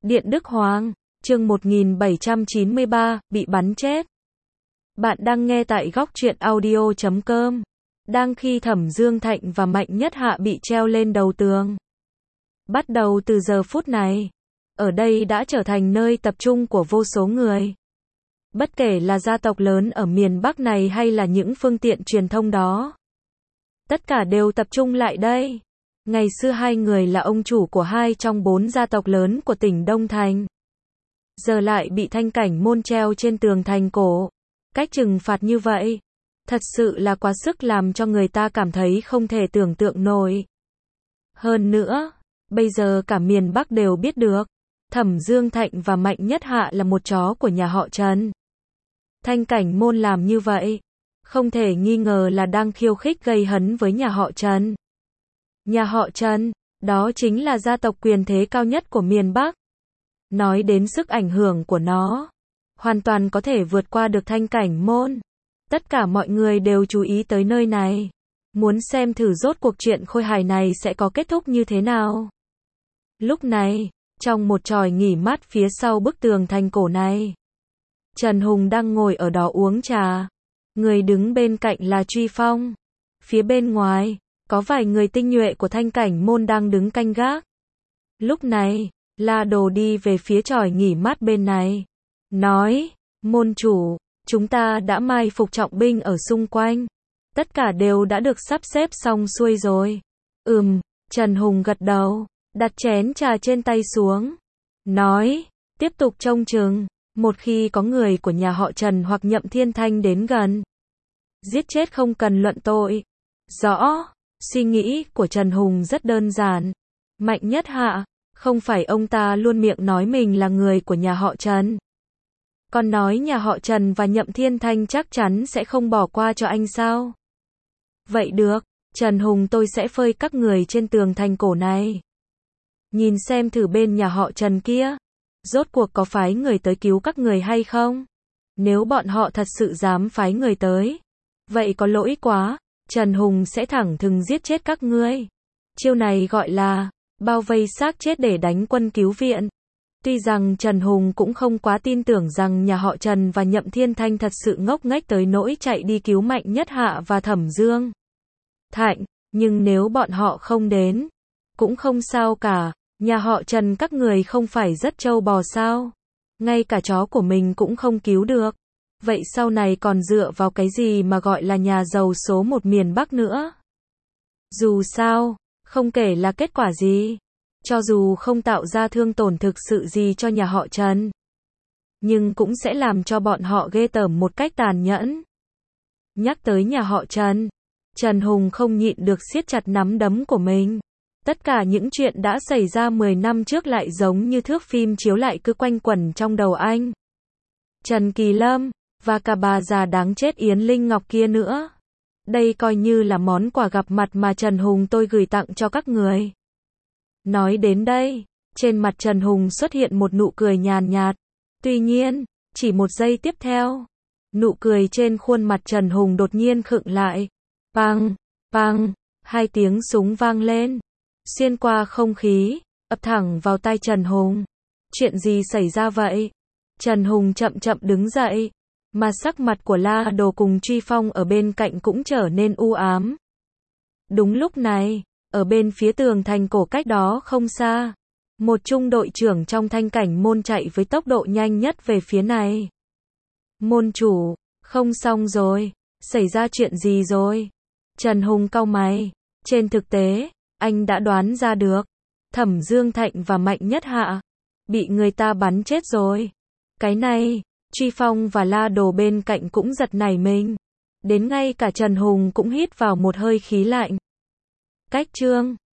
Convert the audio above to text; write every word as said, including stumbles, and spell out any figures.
Điện Đức Hoàng, chương một nghìn bảy trăm chín mươi ba, bị bắn chết. Bạn đang nghe tại góc truyện audio chấm com. Đang khi Thẩm Dương Thạnh và Mạnh Nhất Hạ bị treo lên đầu tường. Bắt đầu từ giờ phút này, ở đây đã trở thành nơi tập trung của vô số người. Bất kể là gia tộc lớn ở miền Bắc này hay là những phương tiện truyền thông đó. Tất cả đều tập trung lại đây. Ngày xưa hai người là ông chủ của hai trong bốn gia tộc lớn của tỉnh Đông Thành. Giờ lại bị Thanh Cảnh Môn treo trên tường thành cổ. Cách trừng phạt như vậy, thật sự là quá sức làm cho người ta cảm thấy không thể tưởng tượng nổi. Hơn nữa, bây giờ cả miền Bắc đều biết được, Thẩm Dương Thạnh và Mạnh Nhất Hạ là một chó của nhà họ Trần. Thanh Cảnh Môn làm như vậy, không thể nghi ngờ là đang khiêu khích gây hấn với nhà họ Trần. Nhà họ Trần, đó chính là gia tộc quyền thế cao nhất của miền Bắc. Nói đến sức ảnh hưởng của nó, hoàn toàn có thể vượt qua được Thanh Cảnh Môn. Tất cả mọi người đều chú ý tới nơi này, muốn xem thử rốt cuộc chuyện khôi hài này sẽ có kết thúc như thế nào. Lúc này, trong một chòi nghỉ mát phía sau bức tường thành cổ này, Trần Hùng đang ngồi ở đó uống trà. Người đứng bên cạnh là Truy Phong. Phía bên ngoài, có vài người tinh nhuệ của Thanh Cảnh Môn đang đứng canh gác. Lúc này, La Đồ đi về phía chòi nghỉ mát bên này. Nói, môn chủ, chúng ta đã mai phục trọng binh ở xung quanh. Tất cả đều đã được sắp xếp xong xuôi rồi. Ừm, Trần Hùng gật đầu, đặt chén trà trên tay xuống. Nói, tiếp tục trông chừng. Một khi có người của nhà họ Trần hoặc Nhậm Thiên Thanh đến gần, giết chết không cần luận tội. Rõ, suy nghĩ của Trần Hùng rất đơn giản. Mạnh Nhất Hạ, không phải ông ta luôn miệng nói mình là người của nhà họ Trần. Còn nói nhà họ Trần và Nhậm Thiên Thanh chắc chắn sẽ không bỏ qua cho anh sao? Vậy được, Trần Hùng tôi sẽ phơi các người trên tường thành cổ này. Nhìn xem thử bên nhà họ Trần kia, rốt cuộc có phái người tới cứu các người hay không? Nếu bọn họ thật sự dám phái người tới, vậy có lỗi quá, Trần Hùng sẽ thẳng thừng giết chết các ngươi. Chiêu này gọi là bao vây xác chết để đánh quân cứu viện. Tuy rằng Trần Hùng cũng không quá tin tưởng rằng nhà họ Trần và Nhậm Thiên Thanh thật sự ngốc nghếch tới nỗi chạy đi cứu Mạnh Nhất Hạ và Thẩm Dương Thạnh, nhưng nếu bọn họ không đến, cũng không sao cả. Nhà họ Trần các người không phải rất trâu bò sao? Ngay cả chó của mình cũng không cứu được. Vậy sau này còn dựa vào cái gì mà gọi là nhà giàu số một miền Bắc nữa? Dù sao, không kể là kết quả gì, cho dù không tạo ra thương tổn thực sự gì cho nhà họ Trần, nhưng cũng sẽ làm cho bọn họ ghê tởm một cách tàn nhẫn. Nhắc tới nhà họ Trần, Trần Hùng không nhịn được siết chặt nắm đấm của mình. Tất cả những chuyện đã xảy ra mười năm trước lại giống như thước phim chiếu lại cứ quanh quẩn trong đầu anh. Trần Kỳ Lâm, và cả bà già đáng chết Yến Linh Ngọc kia nữa. Đây coi như là món quà gặp mặt mà Trần Hùng tôi gửi tặng cho các người. Nói đến đây, trên mặt Trần Hùng xuất hiện một nụ cười nhàn nhạt. Tuy nhiên, chỉ một giây tiếp theo, nụ cười trên khuôn mặt Trần Hùng đột nhiên khựng lại. Pang, pang, hai tiếng súng vang lên. Xuyên qua không khí, ập thẳng vào tai Trần Hùng. Chuyện gì xảy ra vậy? Trần Hùng chậm chậm đứng dậy, mà sắc mặt của La Đồ cùng Truy Phong ở bên cạnh cũng trở nên u ám. Đúng lúc này, ở bên phía tường thành cổ cách đó không xa, một trung đội trưởng trong Thanh Cảnh Môn chạy với tốc độ nhanh nhất về phía này. Môn chủ, không xong rồi, xảy ra chuyện gì rồi? Trần Hùng cau mày, trên thực tế, anh đã đoán ra được, Thẩm Dương Thạnh và Mạnh Nhất Hạ bị người ta bắn chết rồi. Cái này, Truy Phong và La Đồ bên cạnh cũng giật nảy mình. Đến ngay cả Trần Hùng cũng hít vào một hơi khí lạnh. Cách chương